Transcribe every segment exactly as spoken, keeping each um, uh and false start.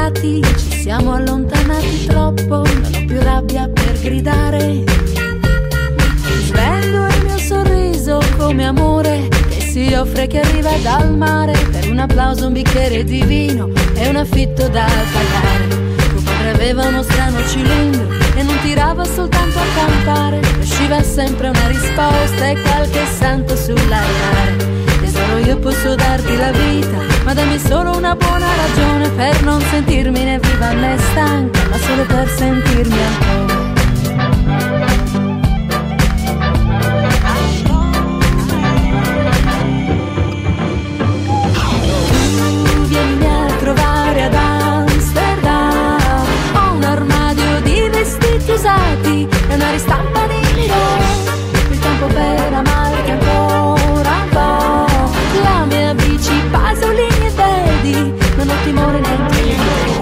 innamorati, ci siamo allontanati troppo, non ho più rabbia per gridare. Svendo il mio sorriso come amore che si offre, che arriva dal mare, per un applauso, un bicchiere di vino e un affitto da pagare. Tuo padre aveva uno strano cilindro e non tirava soltanto a cantare, usciva sempre una risposta e qualche santo sull'altare. Tesoro, io posso darti la vita, ma dammi solo una buona ragione per non sentirmi né viva né stanca, ma solo per sentirmi ancora. Tu vienimi a trovare ad Amsterdam, ho un armadio di vestiti usati e una ristampa di Milano, il tempo per amarti ancora un po'. La mia bici, Pasolini e vedi, non ho timore neanche io.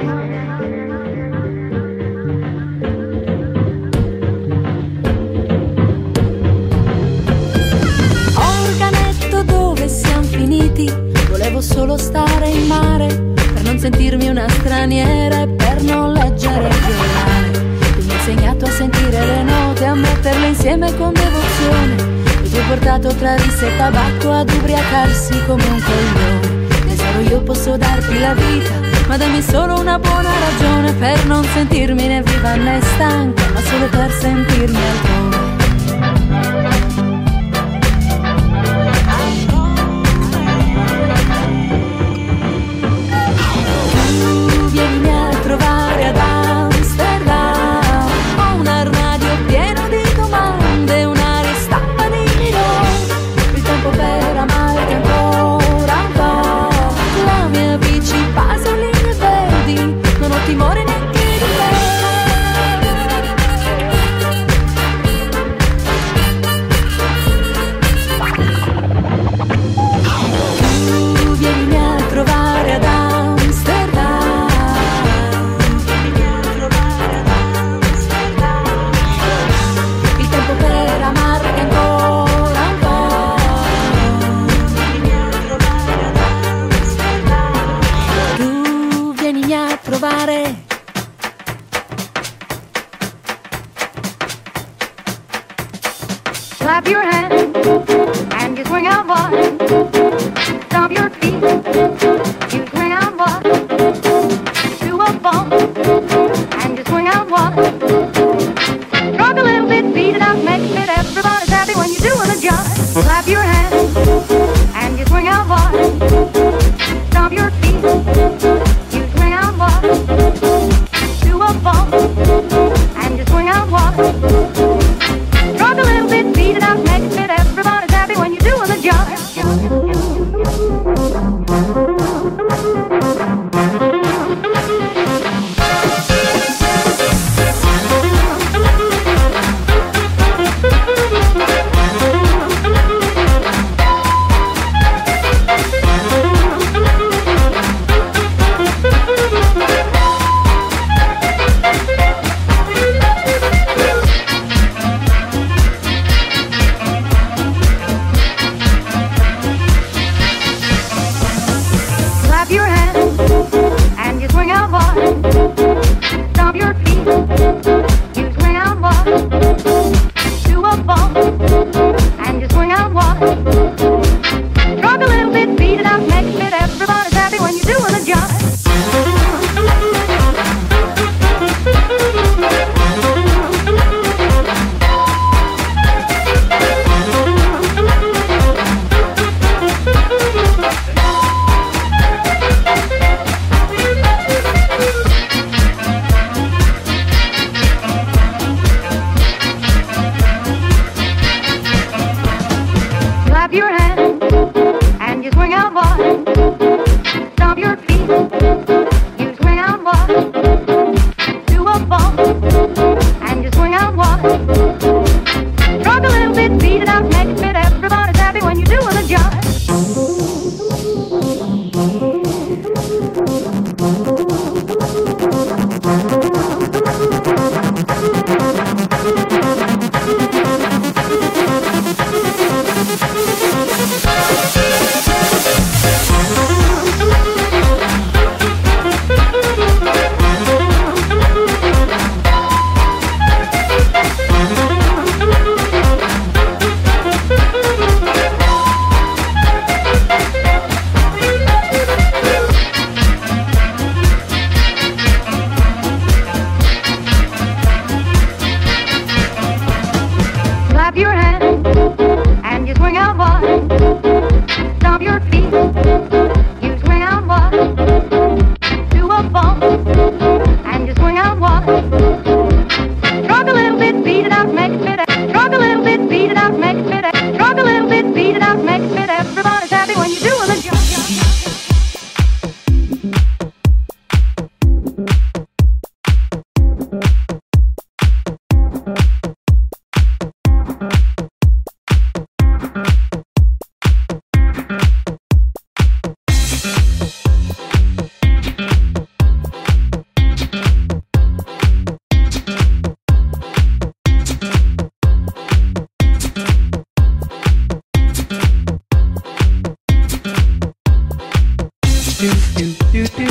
Organetto, dove siamo finiti? Volevo solo stare in mare, per non sentirmi una straniera e per non leggere il giornale. Tu mi hai insegnato a sentire le note, a metterle insieme con devozione. Ti ho portato tra risse e tabacco ad ubriacarsi come un coglione. Tesoro, io posso darti la vita, ma dammi solo una buona ragione per non sentirmi né viva né stanca, ma solo per sentirmi ancora. Tu vienimi a trovare ad Amsterdam, ho un armadio pieno di domande, una ristampa di il tempo per amarti ancora un po'. La mia bici, Pasolini e vedi, non ho timore neanche di te. Tu vienimi a trovare ad Amsterdam, vienimi a trovare ad Amsterdam, il tempo per amarti ancora un po'. Tu vienimi a trovare. Clap your hands and you swing out wide. Stomp your feet, you swing out wide. Do a bump and you swing out wide. Rock a little bit, beat it out, make it. Everybody's happy when you do the jive. Clap your hands and you swing out wide. Stomp your feet, you swing out wide. Do a bump and you swing out wide. Rock a little bit, beat it out, make it. Everybody's happy when you do the jive.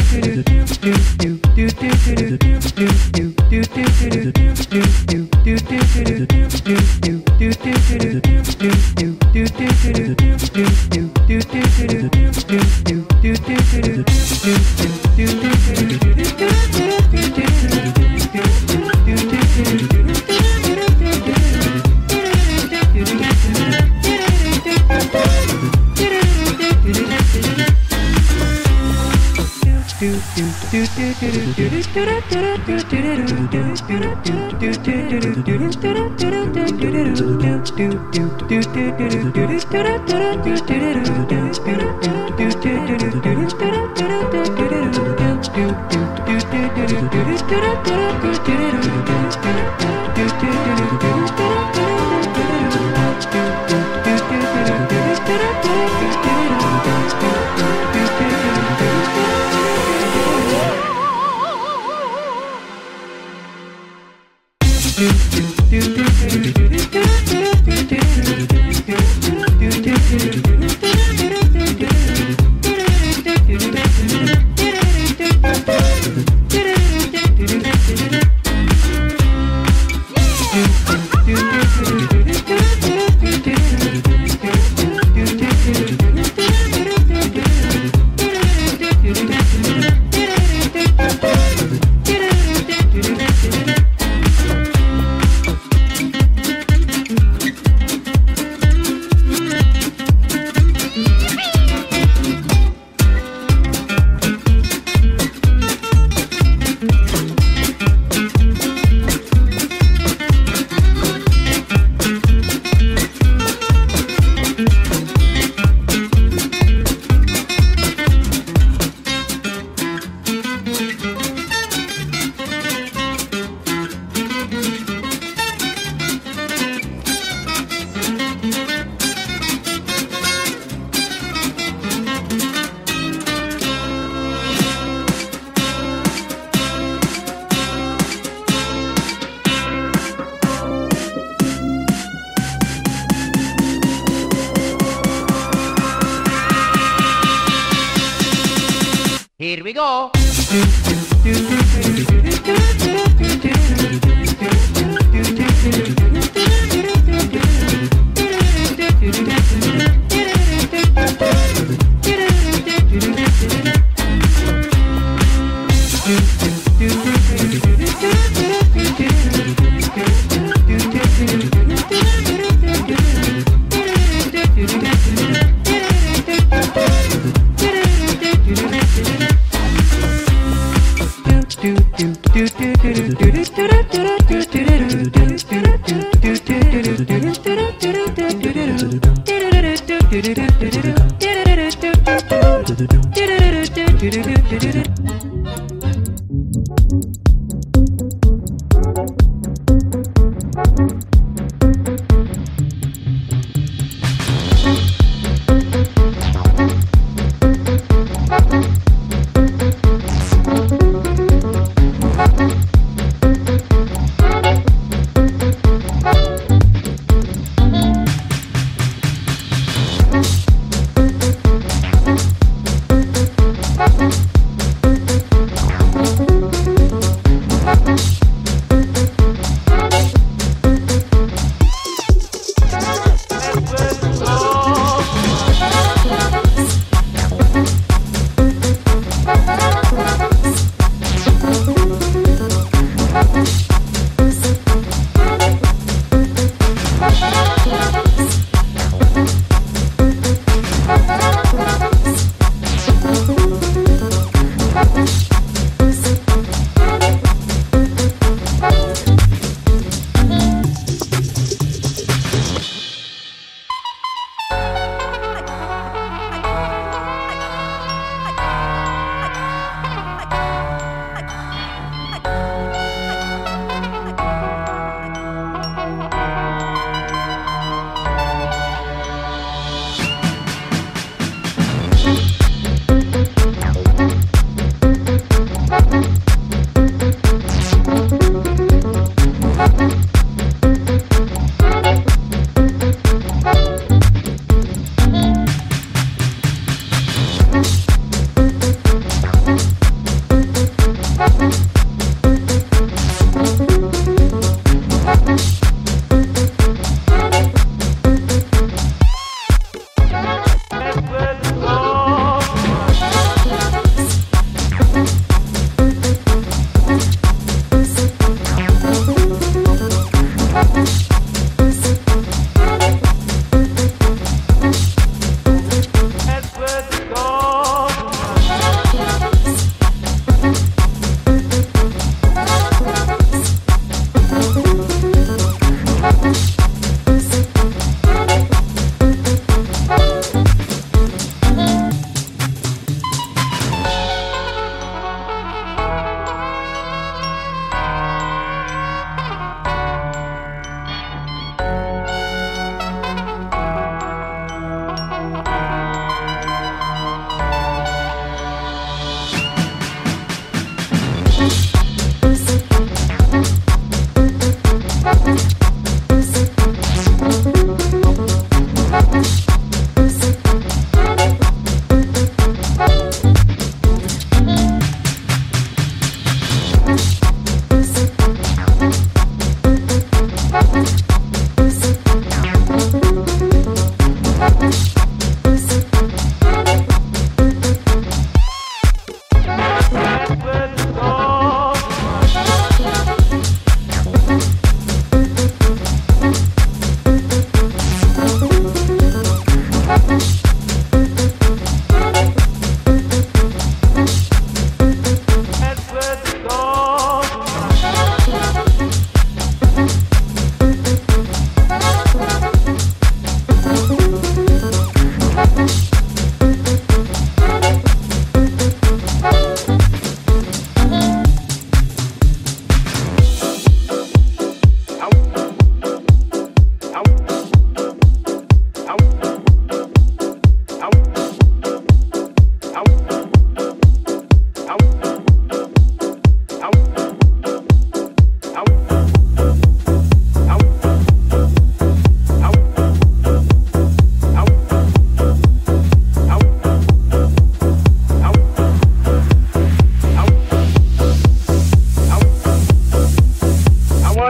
Here we go.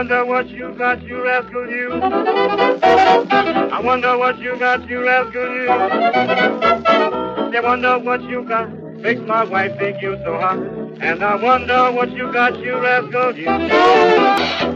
wonder what you got, you rascal, you. I wonder what you got, you rascal, you. I wonder what you got, makes my wife think you so hot. And I wonder what you got, you rascal, you.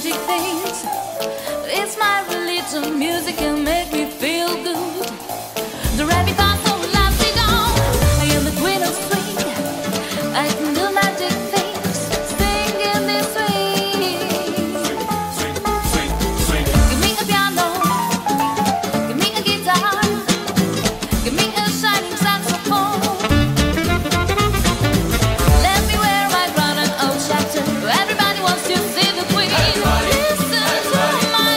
magic things. It's my religion. Music can make me feel good. The rabbit are so lousy down. I am the queen of swing. I can do magic things. Sing in this swing. Swing, swing, swing. Give me a piano. Give me a guitar. Give me a shining saxophone. Let me wear my crown and old shatter. Everybody wants to see the queen. Listen to my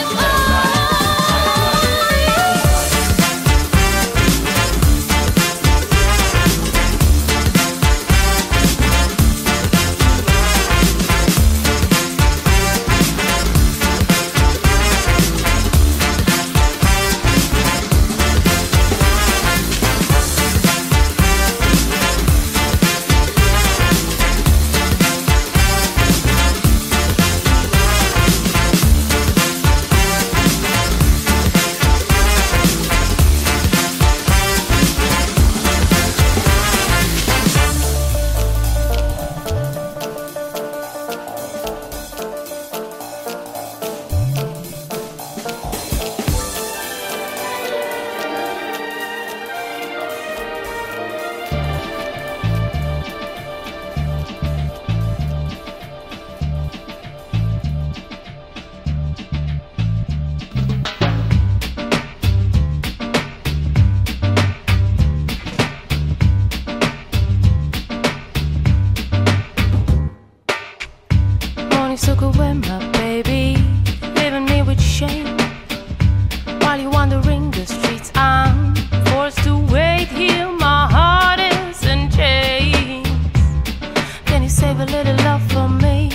took away my baby, leaving me with shame. While you're wandering the streets, I'm forced to wait here. My heart is in chains. Can you save a little love for me?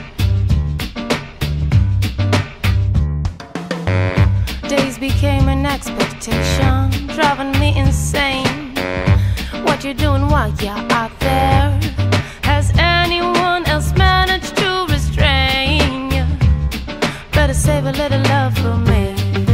Days became an expectation, driving me insane. What you doing while you're out there? Has anyone else managed to restrain you? Better save a little love for me.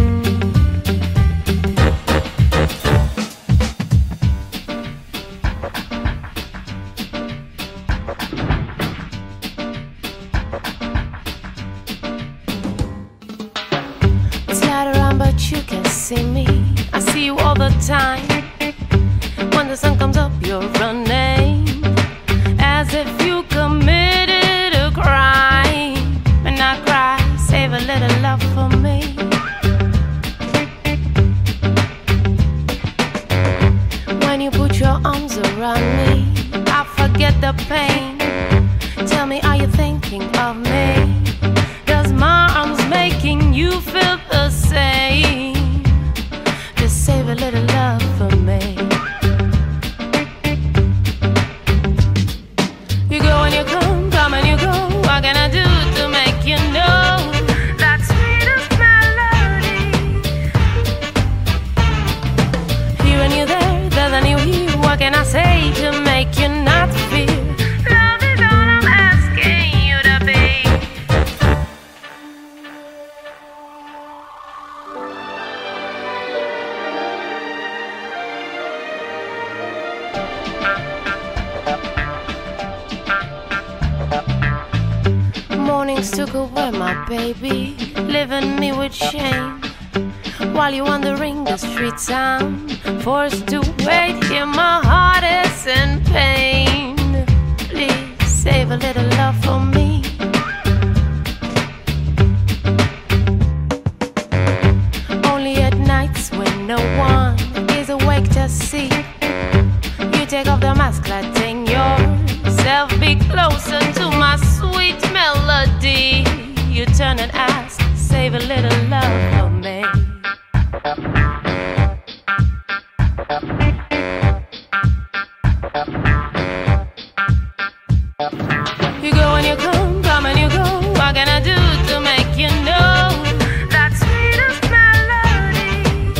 It's light around but you can see me. I see you all the time. When the sun comes up you're running, as if you committed a crime. And I cry, save a little love for me. When you put your arms around me, I forget the pain. Tell me, are you thinking of me? Does my arms making you feel the same? Just save a little love for me. You go and you come, come and you go. What can I do to make you know that sweetest melody? Here and you there, there than you here. What can I say to make you not feel? Love is all I'm asking you to be. Mornings took away my baby, leaving me with shame. While you're wandering the streets, I'm forced to wait here. My heart is in pain. Please save a little love for me. Only at nights when no one is awake to see, you take off the mask, letting yourself be closer to my sweet melody. You turn and ask, save a little love for me. You go and you come, come and you go. What can I do to make you know that sweetest melody?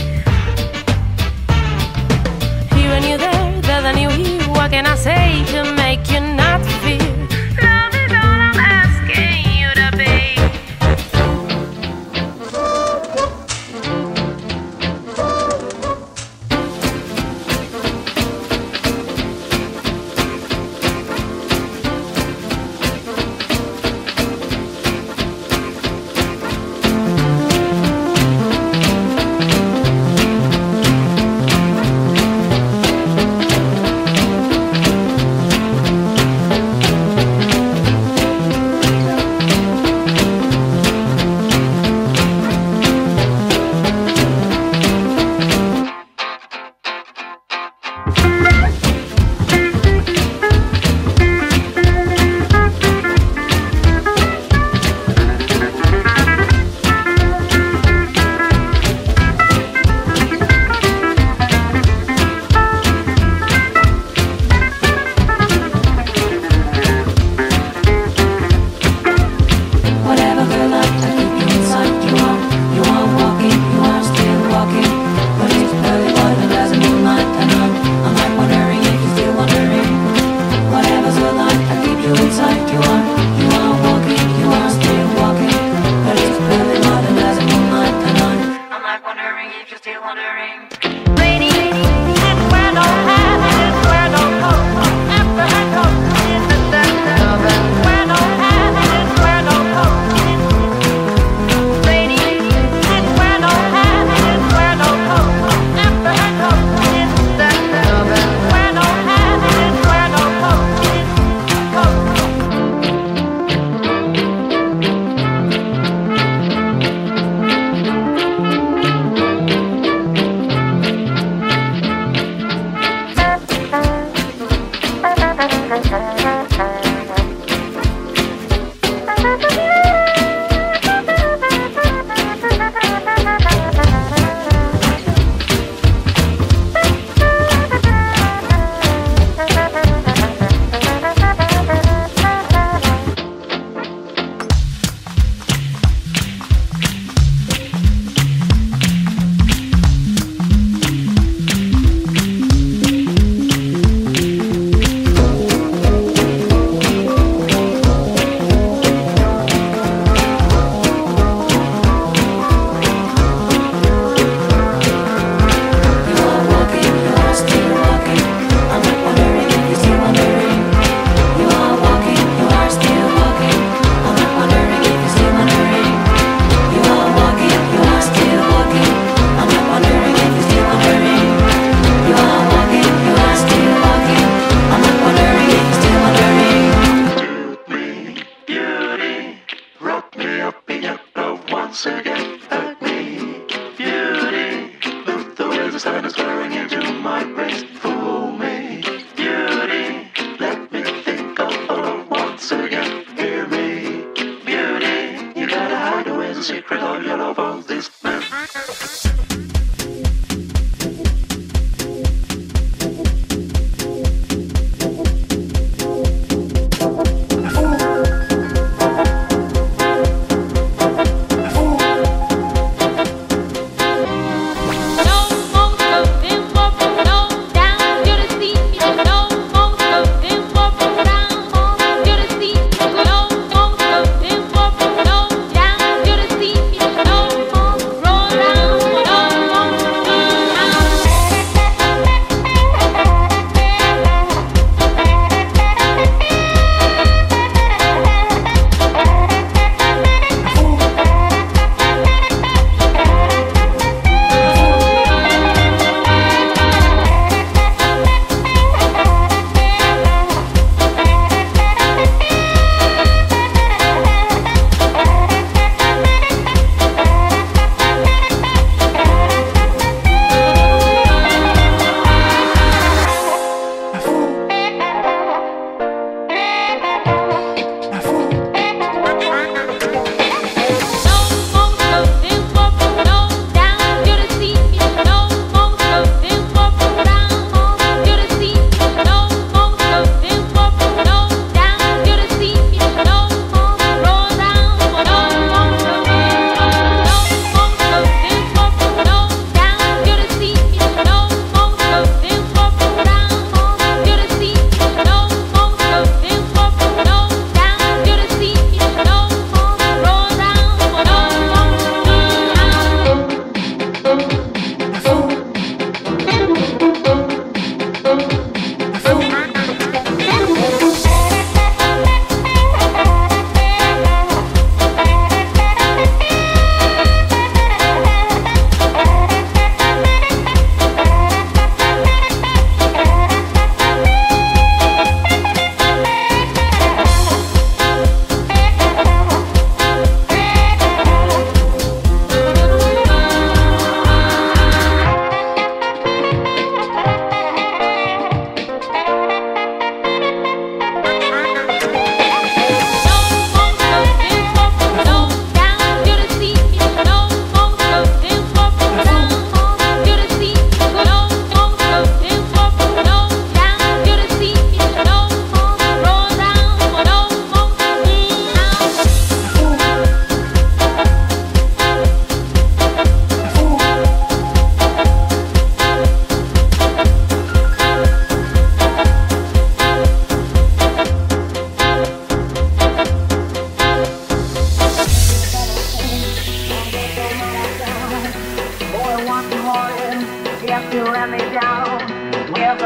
Here and you there, there than you here. What can I say to make you not feel? Love is all I'm asking you to be.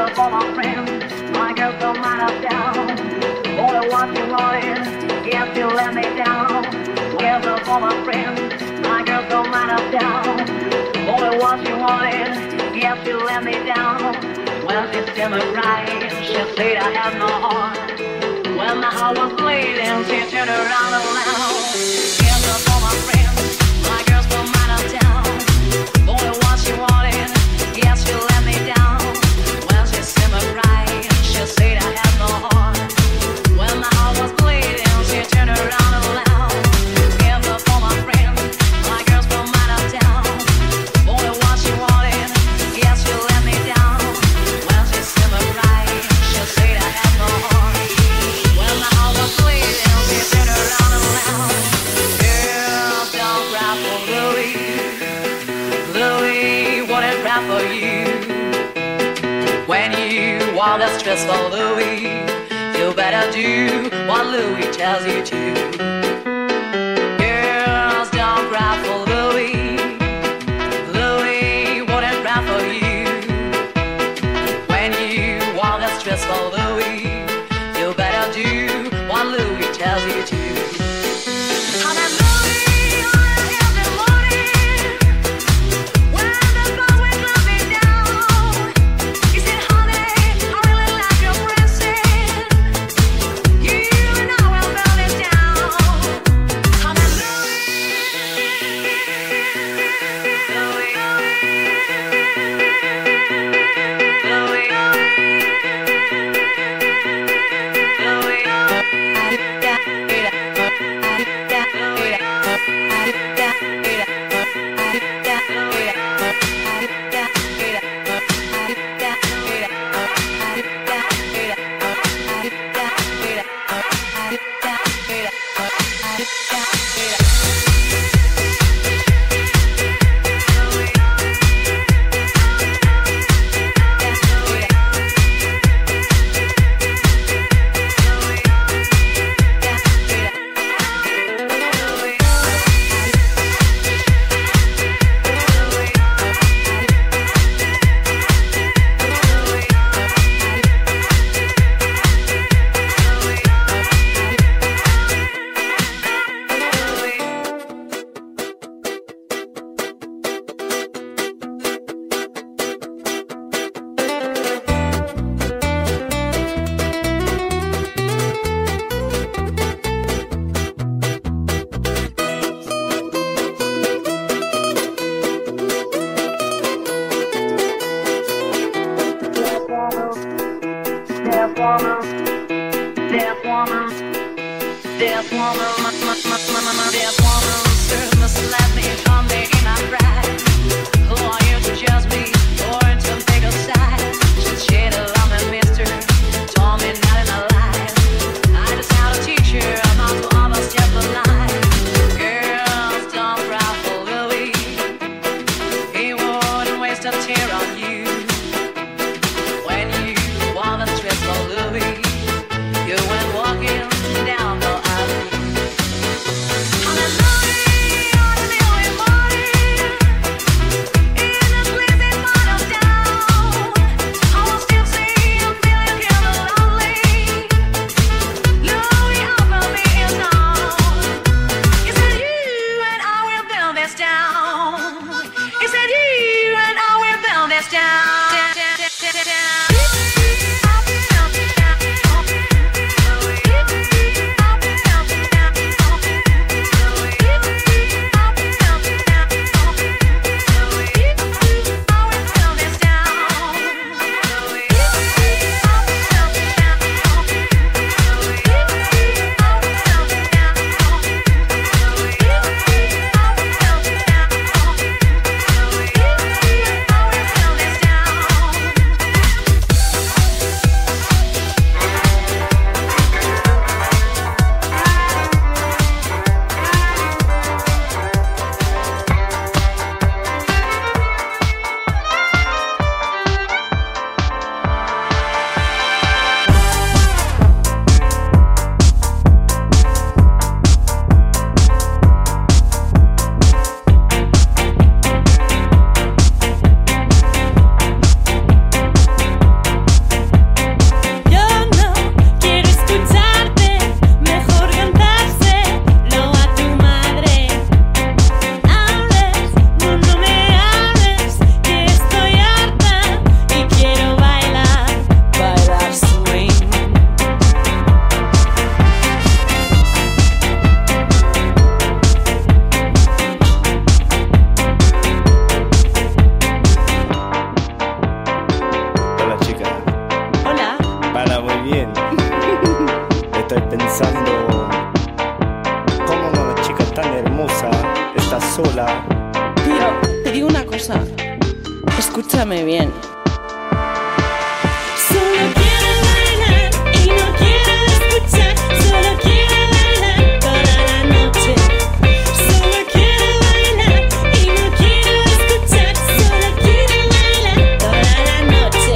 up for my friends, my girls don't mind us down. Only what you wanted, yes, you let me down. Give up for my friends, my girls don't mind us down. Only what you wanted, yes, you let me down. When she see me crying, she said I have no heart. When my heart was bleeding, she turned around and laughed. Give up for my friends, my girls don't mind us down. Only what she wanted, yes, you let me down. When she see me crying, she said I have no heart. When my heart was bleeding, she turned around and laughed. Give up for my friends, my girls don't mind us down. Only what she wanted, yes, you let me down. When she see me crying, she said I have no heart. When my heart was bleeding, she turned around and laughed. Girls don't cry for Louis. Louis wouldn't cry for you. When you want the stress for Louis, you better do what Louis tells you to. Girls don't cry for Louis. Louis wouldn't cry for you. When you want the stress for Louis, you better do what Louis tells you to. Hallelujah. bien. Estoy pensando cómo una chica tan hermosa está sola. Tío, te digo una cosa. Escúchame bien. Solo quiero bailar y no quiero escuchar. Solo quiero bailar toda la noche. Solo quiero bailar y no quiero escuchar. Solo quiero bailar toda la noche.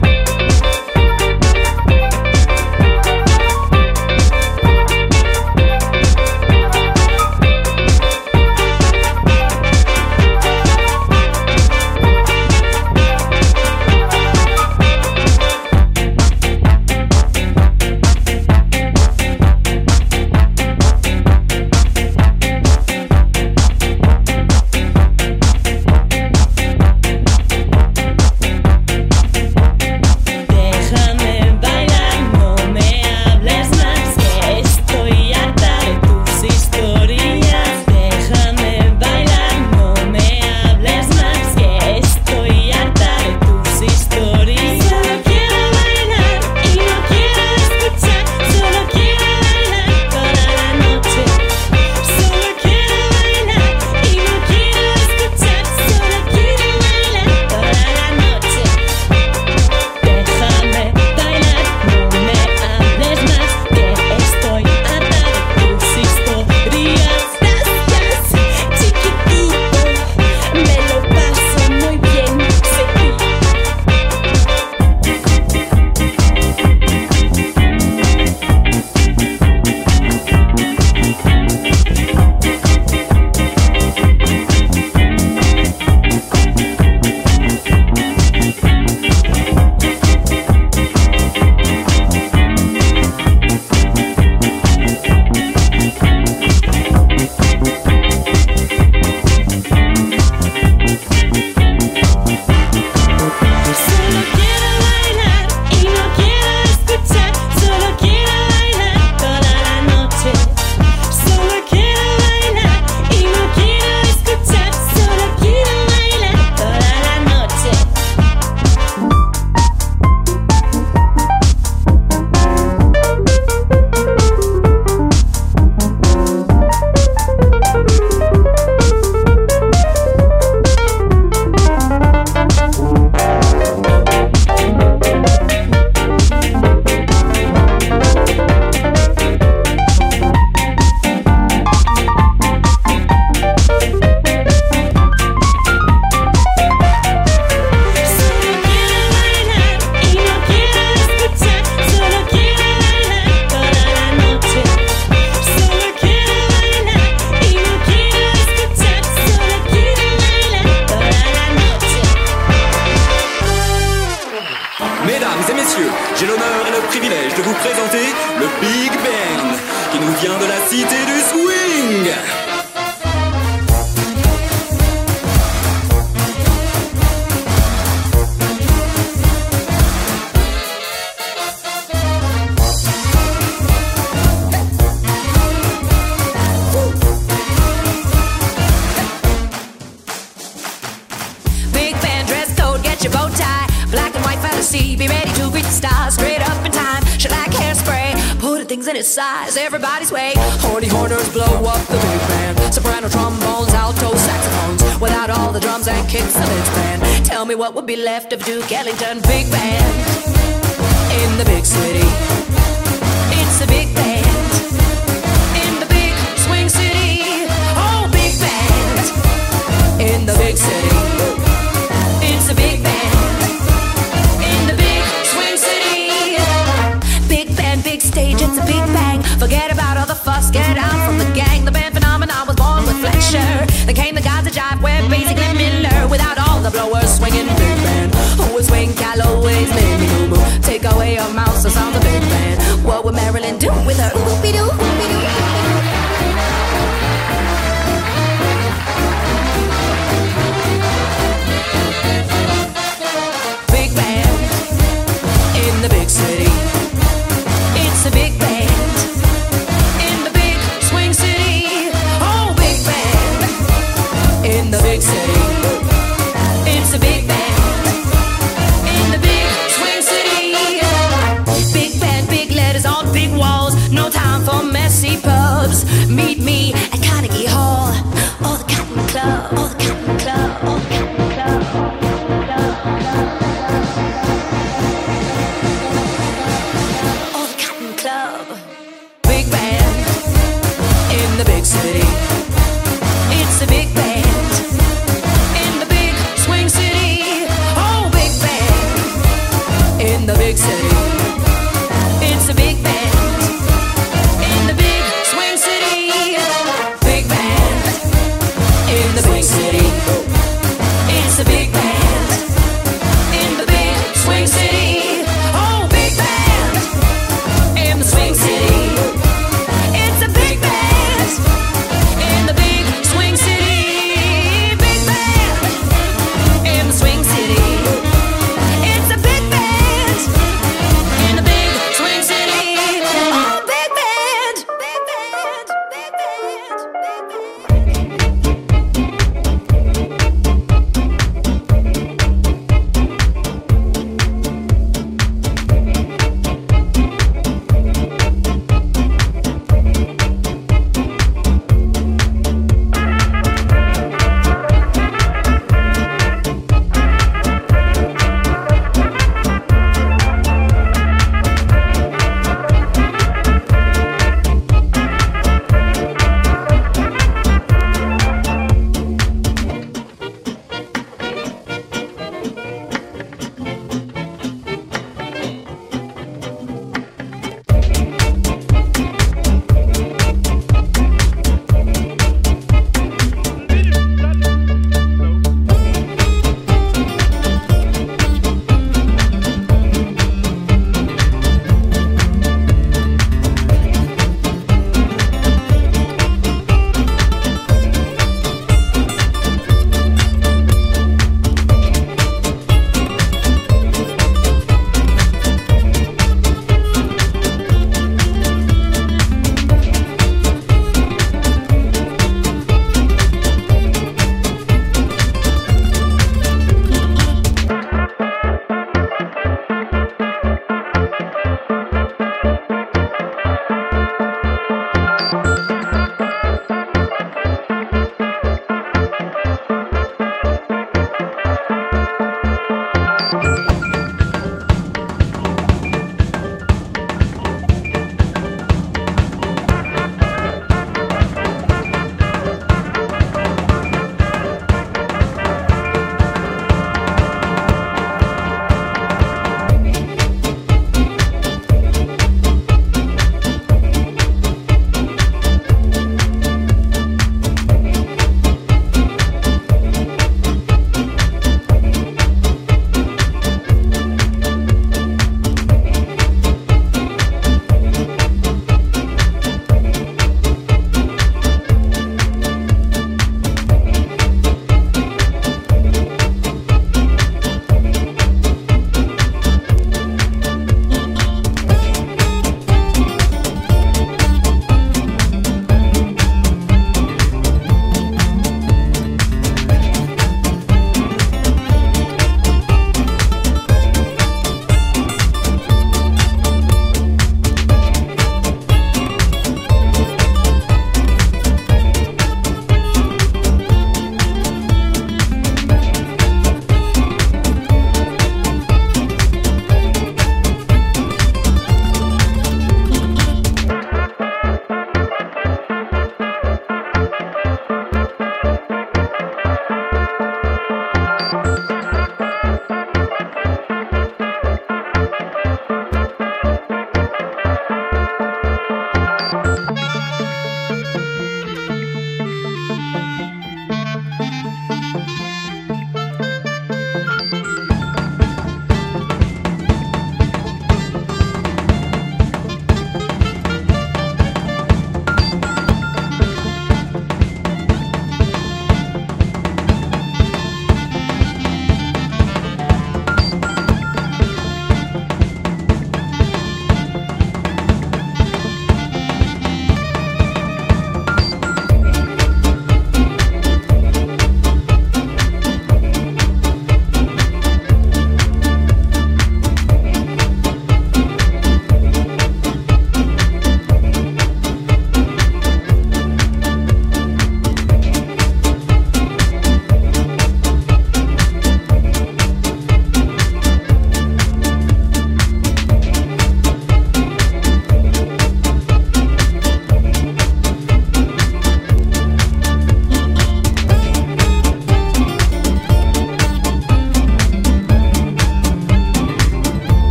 Déjame bailar, no me hables más, que estoy harta de tus historias. Déjame bailar, no me hables más, que estoy harta de tus historias. Solo quiero bailar y no quiero escuchar. Solo quiero bailar toda la noche. Solo quiero bailar y no quiero escuchar. Solo quiero bailar toda la noche. Déjame bailar, no me hables más, que estoy harta de tus historias. Estás chiquitito, me lo paso muy bien sin ti. Solo quiero bailar y no quiero escuchar. Solo quiero bailar toda la noche. Solo quiero bailar y no quiero escuchar. Solo quiero bailar toda la noche. Solo quiero bailar y no quiero escuchar. Solo quiero bailar toda la noche. Solo quiero bailar y no quiero escuchar. Solo quiero bailar toda la noche. Mesdames et messieurs, j'ai l'honneur et le privilège de vous présenter le Big Band, qui nous vient de la cité du swing. Big band dress code, get your bow tie. Black and white fantasy, be ready to greet the stars. Straight up in time, shellac hairspray. Put things in its size, everybody's way. Horny horners blow up the big band. Soprano trombones, alto saxophones. Without all the drums and kicks of its band. Tell me what would be left of Duke Ellington. Big band in the big city. It's a big band in the big swing city. Oh, big band in the big city. It's a big band in the big swing city. Big band, big stage, it's a big bang. Forget about all the fuss, get out from the gang. The band phenomenon was born with Fletcher. Then came the guys that jive with basically Miller. Without all the blowers swinging big band. Who would swing Calloway's Minnie Moo Moo? Take away a mouse, the sound of big band. What would Marilyn do with her oopie-doo, oopie-doo? Big band in the big city. It's a big band in the big swing city. Oh, big band in the big city. It's a big band in the big swing city. Big band big city. It's a big band in the big swing city. Big band in the big city. It's a big band in the big swing city. Oh, big band in the swing city. It's a big band in the big swing city. Big band in the swing city. It's a big band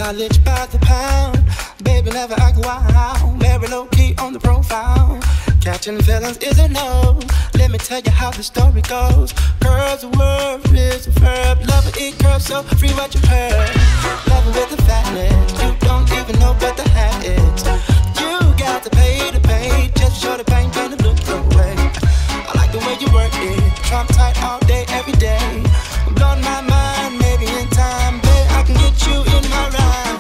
knowledge by the pound. Baby, never act wild. Very low key on the profile. Catching feelings is a no. Let me tell you how the story goes. Girls, the word is a verb. Love it, eat curves, so free what you heard. Love it with the fatness. You don't even know what the hat is. You got to pay to pay. Just show the pain, pain to look away. I like the way you work it. Trump tight all day, every day. Blowing my mind, maybe in time, babe, I can get you in my ride.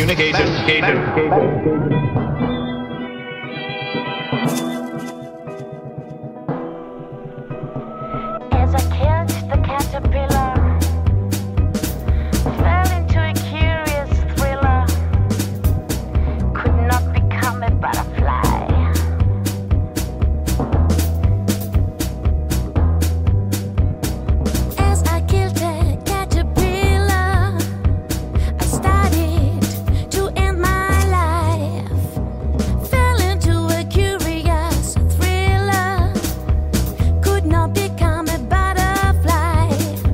Masticated. As I killed the caterpillar, fell into a curious thriller, could not become a butterfly. As I killed the caterpillar, I started to end my life, fell into a curious thriller, could not become a butterfly.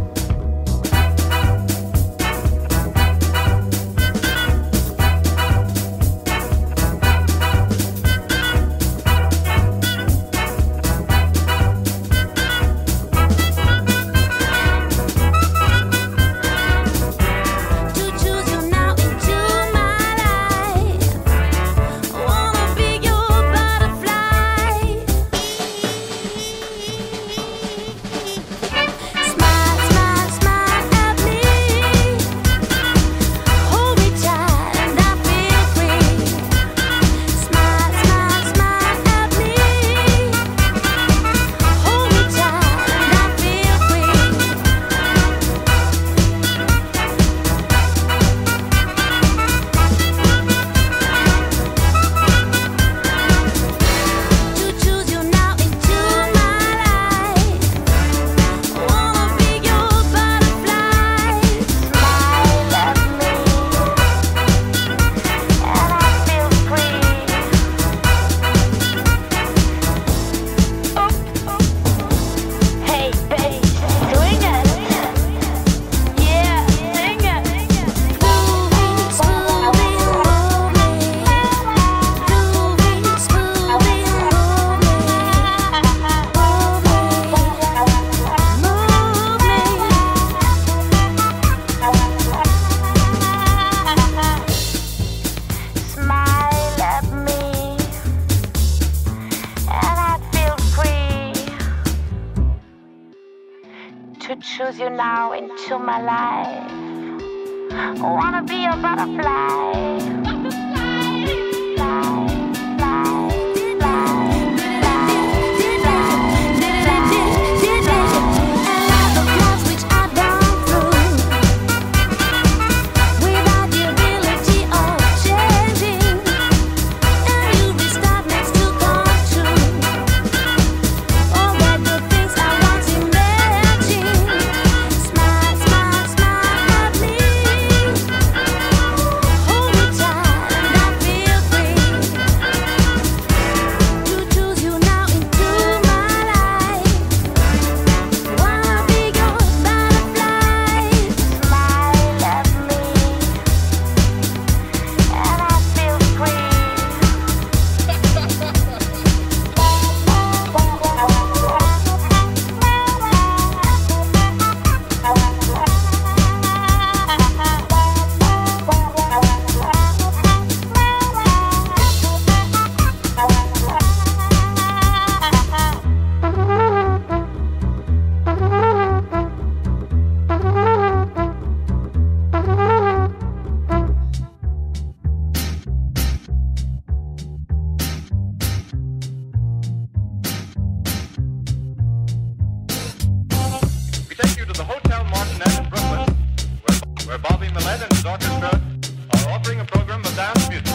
To choose you now into my life, wanna be your butterfly. Smile, smile, smile at me. Hold me tight and I feel free. Smile, smile, smile at me. Hold me tight and I feel free. To choose you now into my life, wanna be your butterfly. Smile at me, and I feel free. Oh, oh. Hey, babe, swing it. Yeah, sing it. Moving, smoothing, moving. Moving, smoothing, Smile at me, and I feel free to choose you now into my life. Wanna be a butterfly. Without the ability of changing, and you be stuck next to come true. All that good things I once imagined. Smile, smile, smile at me. Hold me tight and I feel free to choose you now into my life. Wanna be your butterfly. Smile at me, and I feel free. We take you to the Hotel Martinet in Brooklyn, where, where Bobby Millett and his orchestra are offering a program of dance music.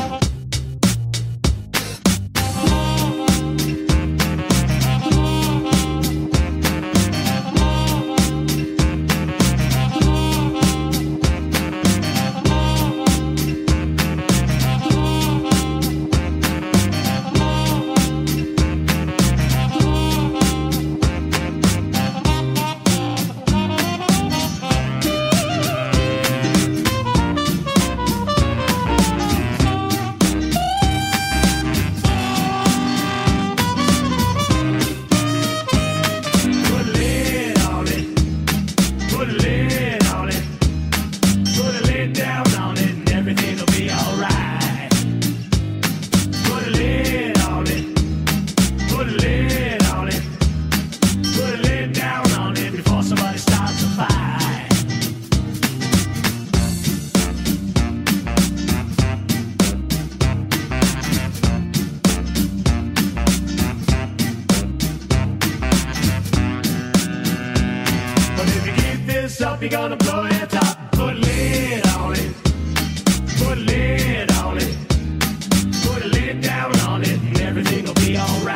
gonna blow it top. Put a lid on it. Put a lid on it. Put a lid down on it, and everything will be alright.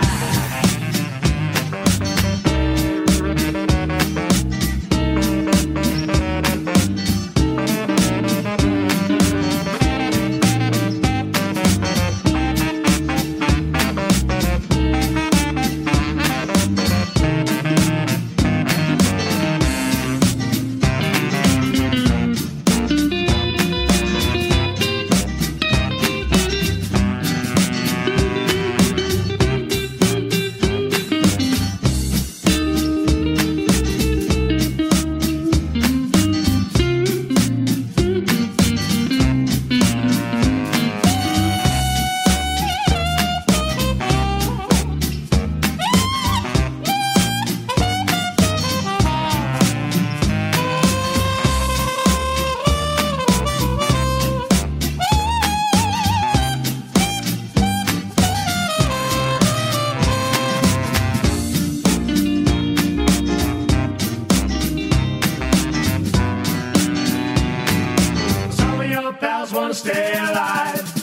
Wanna stay alive.